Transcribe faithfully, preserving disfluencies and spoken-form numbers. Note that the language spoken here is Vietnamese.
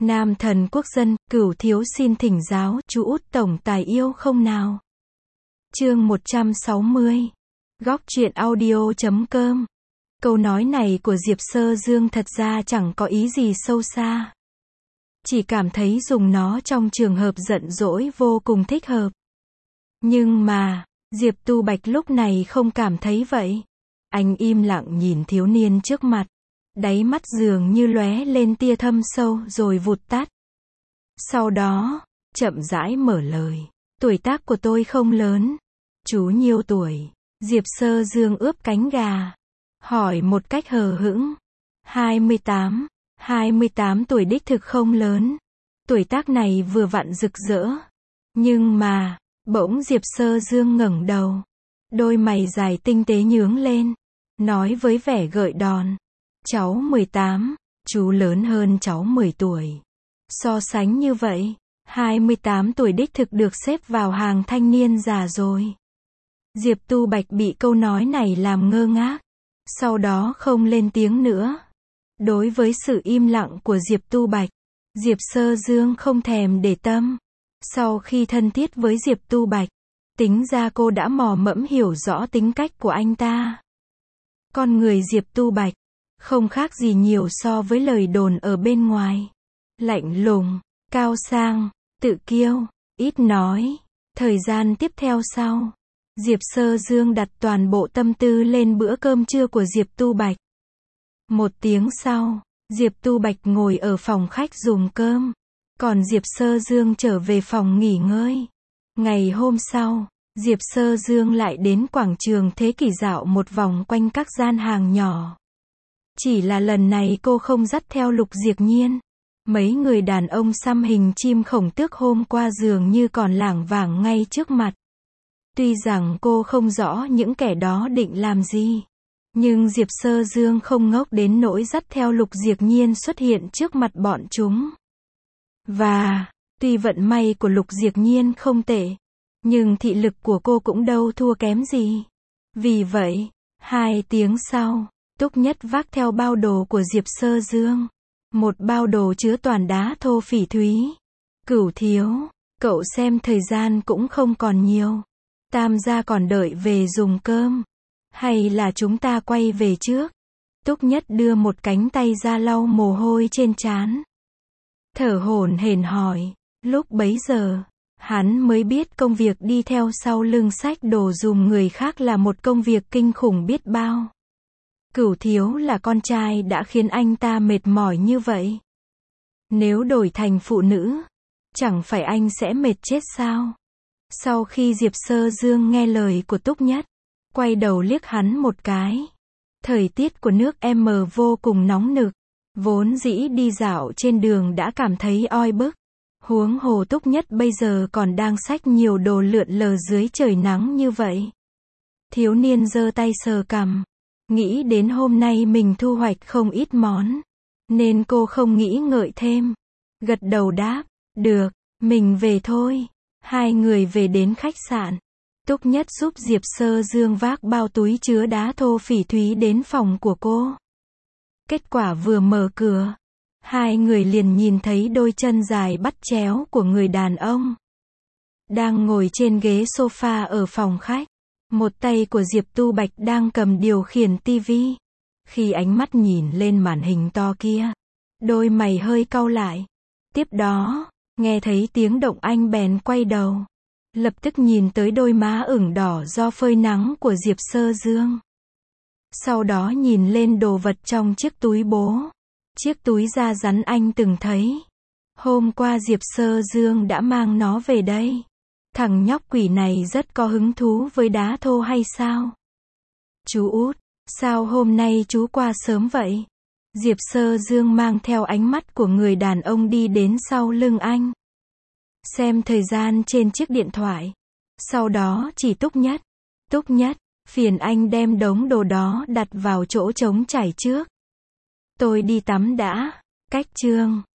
Nam thần quốc dân, Cửu thiếu xin thỉnh giáo, chú út tổng tài yêu không nào? Chương một trăm sáu mươi. Góc truyện audio chấm com. Câu nói này của Diệp Sơ Dương thật ra chẳng có ý gì sâu xa. Chỉ cảm thấy dùng nó trong trường hợp giận dỗi vô cùng thích hợp. Nhưng mà, Diệp Tu Bạch lúc này không cảm thấy vậy. Anh im lặng nhìn thiếu niên trước mặt. Đáy mắt dường như lóe lên tia thâm sâu rồi vụt tắt. Sau đó, chậm rãi mở lời. Tuổi tác của tôi không lớn. Chú nhiêu tuổi? Diệp Sơ Dương ướp cánh gà. Hỏi một cách hờ hững. hai mươi tám. hai mươi tám tuổi đích thực không lớn. Tuổi tác này vừa vặn rực rỡ. Nhưng mà, bỗng Diệp Sơ Dương ngẩng đầu. Đôi mày dài tinh tế nhướng lên. Nói với vẻ gợi đòn. Cháu mười tám, chú lớn hơn cháu mười tuổi. So sánh như vậy, hai mươi tám tuổi đích thực được xếp vào hàng thanh niên già rồi. Diệp Tu Bạch bị câu nói này làm ngơ ngác. Sau đó không lên tiếng nữa. Đối với sự im lặng của Diệp Tu Bạch, Diệp Sơ Dương không thèm để tâm. Sau khi thân thiết với Diệp Tu Bạch, tính ra cô đã mò mẫm hiểu rõ tính cách của anh ta. Con người Diệp Tu Bạch không khác gì nhiều so với lời đồn ở bên ngoài. Lạnh lùng, cao sang, tự kiêu, ít nói. Thời gian tiếp theo sau, Diệp Sơ Dương đặt toàn bộ tâm tư lên bữa cơm trưa của Diệp Tu Bạch. Một tiếng sau, Diệp Tu Bạch ngồi ở phòng khách dùng cơm. Còn Diệp Sơ Dương trở về phòng nghỉ ngơi. Ngày hôm sau, Diệp Sơ Dương lại đến quảng trường Thế Kỷ dạo một vòng quanh các gian hàng nhỏ. Chỉ là lần này cô không dắt theo Lục Diệp Nhiên. Mấy người đàn ông xăm hình chim khổng tước hôm qua dường như còn lảng vảng ngay trước mặt. Tuy rằng cô không rõ những kẻ đó định làm gì. Nhưng Diệp Sơ Dương không ngốc đến nỗi dắt theo Lục Diệp Nhiên xuất hiện trước mặt bọn chúng. Và, tuy vận may của Lục Diệp Nhiên không tệ, nhưng thị lực của cô cũng đâu thua kém gì. Vì vậy, hai tiếng sau, Túc Nhất vác theo bao đồ của Diệp Sơ Dương. Một bao đồ chứa toàn đá thô phỉ thúy. Cửu thiếu, cậu xem thời gian cũng không còn nhiều. Tam gia còn đợi về dùng cơm. Hay là chúng ta quay về trước? Túc Nhất đưa một cánh tay ra lau mồ hôi trên trán. Thở hổn hển hỏi. Lúc bấy giờ, hắn mới biết công việc đi theo sau lưng xách đồ dùm người khác là một công việc kinh khủng biết bao. Cửu thiếu là con trai đã khiến anh ta mệt mỏi như vậy. Nếu đổi thành phụ nữ, chẳng phải anh sẽ mệt chết sao? Sau khi Diệp Sơ Dương nghe lời của Túc Nhất, quay đầu liếc hắn một cái. Thời tiết của nước M vô cùng nóng nực. Vốn dĩ đi dạo trên đường đã cảm thấy oi bức. Huống hồ Túc Nhất bây giờ còn đang xách nhiều đồ lượn lờ dưới trời nắng như vậy. Thiếu niên giơ tay sờ cằm. Nghĩ đến hôm nay mình thu hoạch không ít món. Nên cô không nghĩ ngợi thêm. Gật đầu đáp. Được, mình về thôi. Hai người về đến khách sạn. Túc Nhất giúp Diệp Sơ Dương vác bao túi chứa đá thô phỉ thúy đến phòng của cô. Kết quả vừa mở cửa, hai người liền nhìn thấy đôi chân dài bắt chéo của người đàn ông. Đang ngồi trên ghế sofa ở phòng khách. Một tay của Diệp Tu Bạch đang cầm điều khiển tivi. Khi ánh mắt nhìn lên màn hình to kia, đôi mày hơi cau lại. Tiếp đó, nghe thấy tiếng động anh bèn quay đầu. Lập tức nhìn tới đôi má ửng đỏ do phơi nắng của Diệp Sơ Dương. Sau đó nhìn lên đồ vật trong chiếc túi bố. Chiếc túi da rắn anh từng thấy. Hôm qua Diệp Sơ Dương đã mang nó về đây. Thằng nhóc quỷ này rất có hứng thú với đá thô hay sao? Chú út, sao hôm nay chú qua sớm vậy? Diệp Sơ Dương mang theo ánh mắt của người đàn ông đi đến sau lưng anh. Xem thời gian trên chiếc điện thoại. Sau đó chỉ Túc Nhất. Túc Nhất, phiền anh đem đống đồ đó đặt vào chỗ trống trải trước. Tôi đi tắm đã. Cách chương